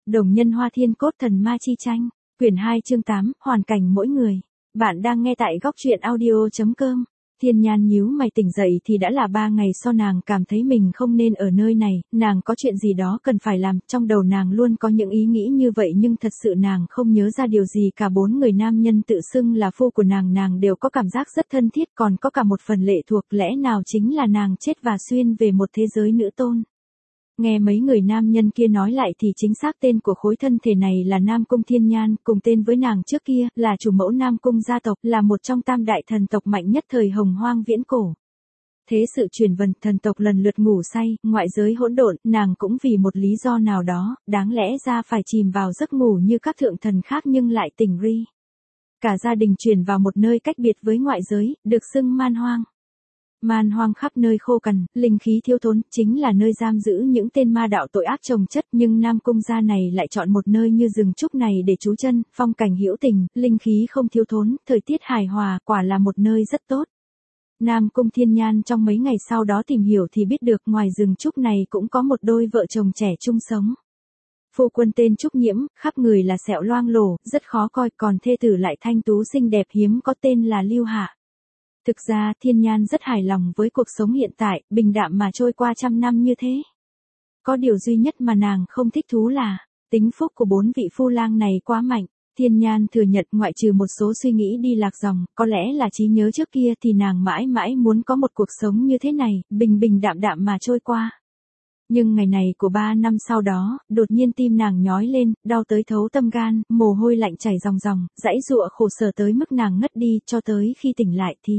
Đồng nhân Hoa Thiên Cốt thần ma chi tranh, quyển 2 chương 8, hoàn cảnh mỗi người. Bạn đang nghe tại góc truyện audio.com. Thiên Nhan nhíu mày tỉnh dậy thì đã là 3 ngày sau, nàng cảm thấy mình không nên ở nơi này, nàng có chuyện gì đó cần phải làm, trong đầu nàng luôn có những ý nghĩ như vậy nhưng thật sự nàng không nhớ ra điều gì cả. 4 người nam nhân tự xưng là phu của nàng đều có cảm giác rất thân thiết, còn có cả một phần lệ thuộc, lẽ nào chính là nàng chết và xuyên về một thế giới nữ tôn. Nghe mấy người nam nhân kia nói lại thì chính xác tên của khối thân thể này là Nam Cung Thiên Nhan, cùng tên với nàng trước kia, là chủ mẫu Nam Cung gia tộc, là một trong tam đại thần tộc mạnh nhất thời Hồng Hoang viễn cổ. Thế sự truyền vần, thần tộc lần lượt ngủ say, ngoại giới hỗn độn, nàng cũng vì một lý do nào đó, đáng lẽ ra phải chìm vào giấc ngủ như các thượng thần khác nhưng lại tỉnh ri. Cả gia đình chuyển vào một nơi cách biệt với ngoại giới, được xưng Man Hoang. Man Hoang khắp nơi khô cằn, linh khí thiếu thốn, chính là nơi giam giữ những tên ma đạo tội ác chồng chất, nhưng Nam Cung gia này lại chọn một nơi như rừng trúc này để trú chân, phong cảnh hữu tình, linh khí không thiếu thốn, thời tiết hài hòa, quả là một nơi rất tốt. Nam Cung Thiên Nhan trong mấy ngày sau đó tìm hiểu thì biết được ngoài rừng trúc này cũng có một đôi vợ chồng trẻ chung sống. Phu quân tên Trúc Nhiễm, khắp người là sẹo loang lổ, rất khó coi, còn thê tử lại thanh tú xinh đẹp hiếm có, tên là Lưu Hạ. Thực ra Thiên Nhan rất hài lòng với cuộc sống hiện tại, bình đạm mà trôi qua trăm năm như thế. Có điều duy nhất mà nàng không thích thú là, tính phúc của 4 vị phu lang này quá mạnh. Thiên Nhan thừa nhận ngoại trừ một số suy nghĩ đi lạc dòng, có lẽ là trí nhớ trước kia thì nàng mãi mãi muốn có một cuộc sống như thế này, bình bình đạm đạm mà trôi qua. Nhưng ngày này của 3 năm sau đó, đột nhiên tim nàng nhói lên, đau tới thấu tâm gan, mồ hôi lạnh chảy ròng ròng, giãy giụa khổ sở tới mức nàng ngất đi, cho tới khi tỉnh lại thì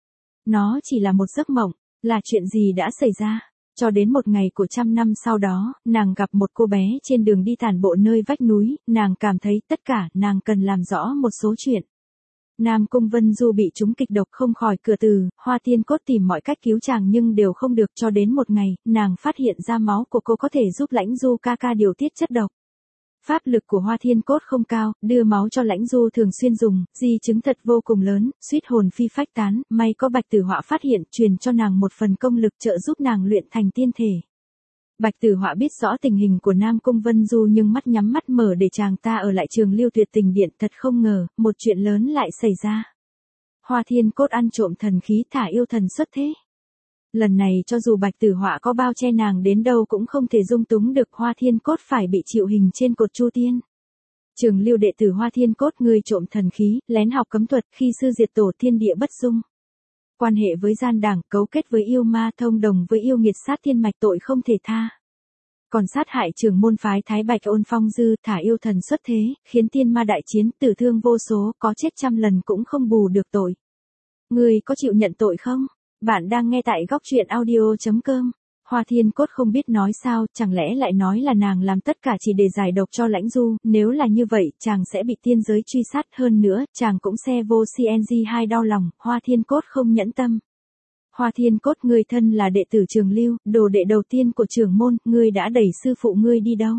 nó chỉ là một giấc mộng. Là chuyện gì đã xảy ra? Cho đến một ngày của 100 năm sau đó, nàng gặp một cô bé trên đường đi tản bộ nơi vách núi, nàng cảm thấy tất cả, nàng cần làm rõ một số chuyện. Nam Cung Vân Du bị trúng kịch độc không khỏi cửa từ, Hoa Thiên Cốt tìm mọi cách cứu chàng nhưng đều không được, cho đến một ngày, nàng phát hiện ra máu của cô có thể giúp Lãnh Du ca ca điều tiết chất độc. Pháp lực của Hoa Thiên Cốt không cao, đưa máu cho Lãnh Du thường xuyên dùng, di chứng thật vô cùng lớn, suýt hồn phi phách tán, may có Bạch Tử Họa phát hiện, truyền cho nàng một phần công lực trợ giúp nàng luyện thành tiên thể. Bạch Tử Họa biết rõ tình hình của Nam Cung Vân Du nhưng mắt nhắm mắt mở để chàng ta ở lại Trường Lưu Tuyệt Tình Điện, thật không ngờ, một chuyện lớn lại xảy ra. Hoa Thiên Cốt ăn trộm thần khí, thả yêu thần xuất thế. Lần này cho dù Bạch Tử Họa có bao che nàng đến đâu cũng không thể dung túng được, Hoa Thiên Cốt phải bị chịu hình trên cột Chu Tiên. Trường Lưu đệ tử Hoa Thiên Cốt, người trộm thần khí, lén học cấm thuật, khi sư diệt tổ thiên địa bất dung. Quan hệ với gian đảng, cấu kết với yêu ma, thông đồng với yêu nghiệt, sát thiên mạch, tội không thể tha. Còn sát hại trưởng môn phái Thái Bạch Ôn Phong Dư, thả yêu thần xuất thế, khiến tiên ma đại chiến, tử thương vô số, có chết 100 lần cũng không bù được tội. Người có chịu nhận tội không? Bạn đang nghe tại góc truyện audio.com. Hoa Thiên Cốt không biết nói sao, chẳng lẽ lại nói là nàng làm tất cả chỉ để giải độc cho Lãnh Du, nếu là như vậy, chàng sẽ bị tiên giới truy sát, hơn nữa, chàng cũng xe vô CNG2 đau lòng, Hoa Thiên Cốt không nhẫn tâm. Hoa Thiên Cốt, người thân là đệ tử Trường Lưu, đồ đệ đầu tiên của trưởng môn, ngươi đã đẩy sư phụ ngươi đi đâu?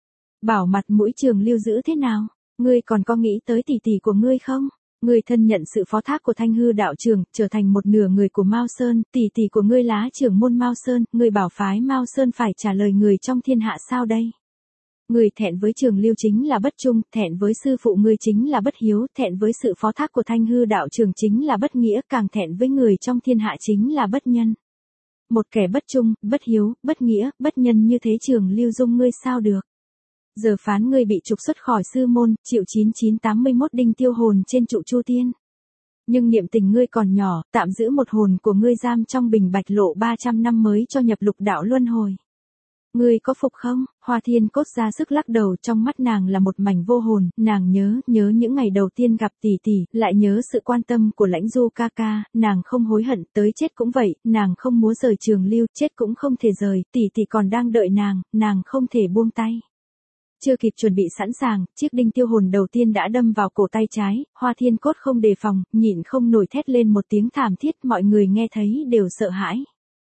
Bảo mặt mũi Trường Lưu giữ thế nào? Ngươi còn có nghĩ tới tỷ tỷ của ngươi không? Ngươi thân nhận sự phó thác của Thanh Hư đạo trưởng, trở thành một nửa người của Mao Sơn, tỷ tỷ của ngươi lá trưởng môn Mao Sơn, ngươi bảo phái Mao Sơn phải trả lời người trong thiên hạ sao đây? Ngươi thẹn với Trường Lưu chính là bất trung, thẹn với sư phụ ngươi chính là bất hiếu, thẹn với sự phó thác của Thanh Hư đạo trưởng chính là bất nghĩa, càng thẹn với người trong thiên hạ chính là bất nhân. Một kẻ bất trung, bất hiếu, bất nghĩa, bất nhân như thế Trường Lưu dung ngươi sao được? Giờ phán ngươi bị trục xuất khỏi sư môn, chịu 9981 đinh tiêu hồn trên trụ Chu Tiên. Nhưng niệm tình ngươi còn nhỏ, tạm giữ một hồn của ngươi giam trong bình bạch lộ 300 năm mới cho nhập lục đạo luân hồi. Ngươi có phục không? Hoa Thiên Cốt ra sức lắc đầu, trong mắt nàng là một mảnh vô hồn, nàng nhớ những ngày đầu tiên gặp tỷ tỷ, lại nhớ sự quan tâm của Lãnh Du ca ca, nàng không hối hận, tới chết cũng vậy, nàng không muốn rời Trường Lưu, chết cũng không thể rời, tỷ tỷ còn đang đợi nàng không thể buông tay. Chưa kịp chuẩn bị sẵn sàng, chiếc đinh tiêu hồn đầu tiên đã đâm vào cổ tay trái, Hoa Thiên Cốt không đề phòng, nhịn không nổi thét lên một tiếng thảm thiết, mọi người nghe thấy đều sợ hãi.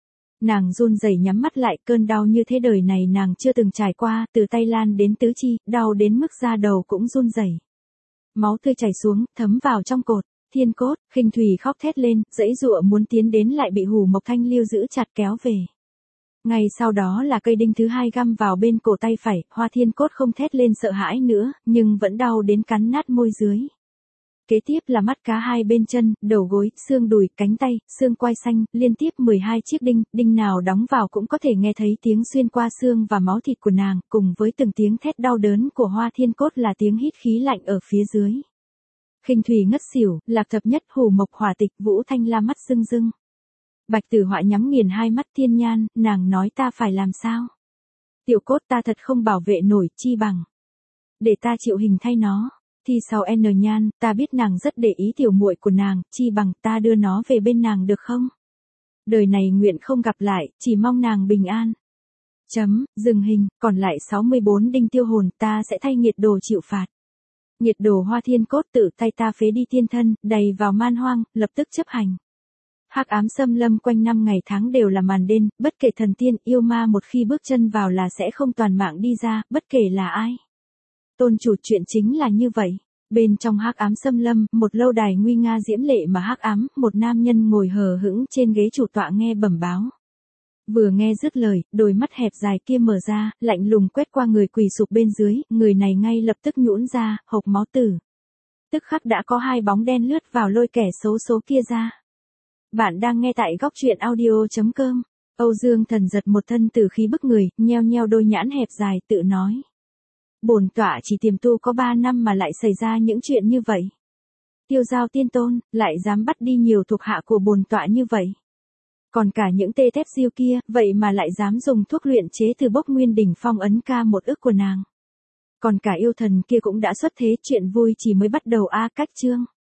Nàng run rẩy nhắm mắt lại, cơn đau như thế đời này nàng chưa từng trải qua, từ tay lan đến tứ chi, đau đến mức da đầu cũng run rẩy. Máu tươi chảy xuống, thấm vào trong cột. Thiên Cốt, Khinh Thủy khóc thét lên, giãy giụa muốn tiến đến lại bị Hủ Mộc Thanh Lưu giữ chặt kéo về. Ngay sau đó là cây đinh thứ hai găm vào bên cổ tay phải, Hoa Thiên Cốt không thét lên sợ hãi nữa, nhưng vẫn đau đến cắn nát môi dưới. Kế tiếp là mắt cá hai bên chân, đầu gối, xương đùi, cánh tay, xương quai xanh, liên tiếp 12 chiếc đinh, đinh nào đóng vào cũng có thể nghe thấy tiếng xuyên qua xương và máu thịt của nàng, cùng với từng tiếng thét đau đớn của Hoa Thiên Cốt là tiếng hít khí lạnh ở phía dưới. Khinh Thủy ngất xỉu, Lạc Thập Nhất, Hủ Mộc, Hỏa Tịch, Vũ Thanh La mắt rưng rưng. Bạch Tử Họa nhắm nghiền hai mắt. Thiên Nhan, nàng nói ta phải làm sao? Tiểu Cốt ta thật không bảo vệ nổi, chi bằng để ta chịu hình thay nó. Thì sau N Nhan, ta biết nàng rất để ý tiểu muội của nàng, chi bằng ta đưa nó về bên nàng được không? Đời này nguyện không gặp lại, chỉ mong nàng bình an. Dừng hình, còn lại 64 đinh tiêu hồn, ta sẽ thay nghiệt đồ chịu phạt. Nghiệt đồ Hoa Thiên Cốt tự tay ta phế đi tiên thân, đầy vào man hoang, lập tức chấp hành. Hắc ám xâm lâm quanh năm ngày tháng đều là màn đêm, bất kể thần tiên, yêu ma một khi bước chân vào là sẽ không toàn mạng đi ra, bất kể là ai. Tôn chủ, chuyện chính là như vậy. Bên trong hắc ám xâm lâm, một lâu đài nguy nga diễm lệ mà hắc ám, một nam nhân ngồi hờ hững trên ghế chủ tọa nghe bẩm báo. Vừa nghe dứt lời, đôi mắt hẹp dài kia mở ra, lạnh lùng quét qua người quỳ sụp bên dưới, người này ngay lập tức nhũn ra, hộc máu tử. Tức khắc đã có hai bóng đen lướt vào lôi kẻ xấu số kia ra. Bạn đang nghe tại góc truyện audio.com. Âu Dương Thần giật một thân tử khí bức người, nheo nheo đôi nhãn hẹp dài tự nói. Bổn tọa chỉ tiềm tu có 3 năm mà lại xảy ra những chuyện như vậy. Tiêu Giao Tiên Tôn, lại dám bắt đi nhiều thuộc hạ của bổn tọa như vậy. Còn cả những tê tép diêu kia, vậy mà lại dám dùng thuốc luyện chế từ bốc nguyên đỉnh phong ấn ca một ức của nàng. Còn cả yêu thần kia cũng đã xuất thế, chuyện vui chỉ mới bắt đầu a. Cách chương.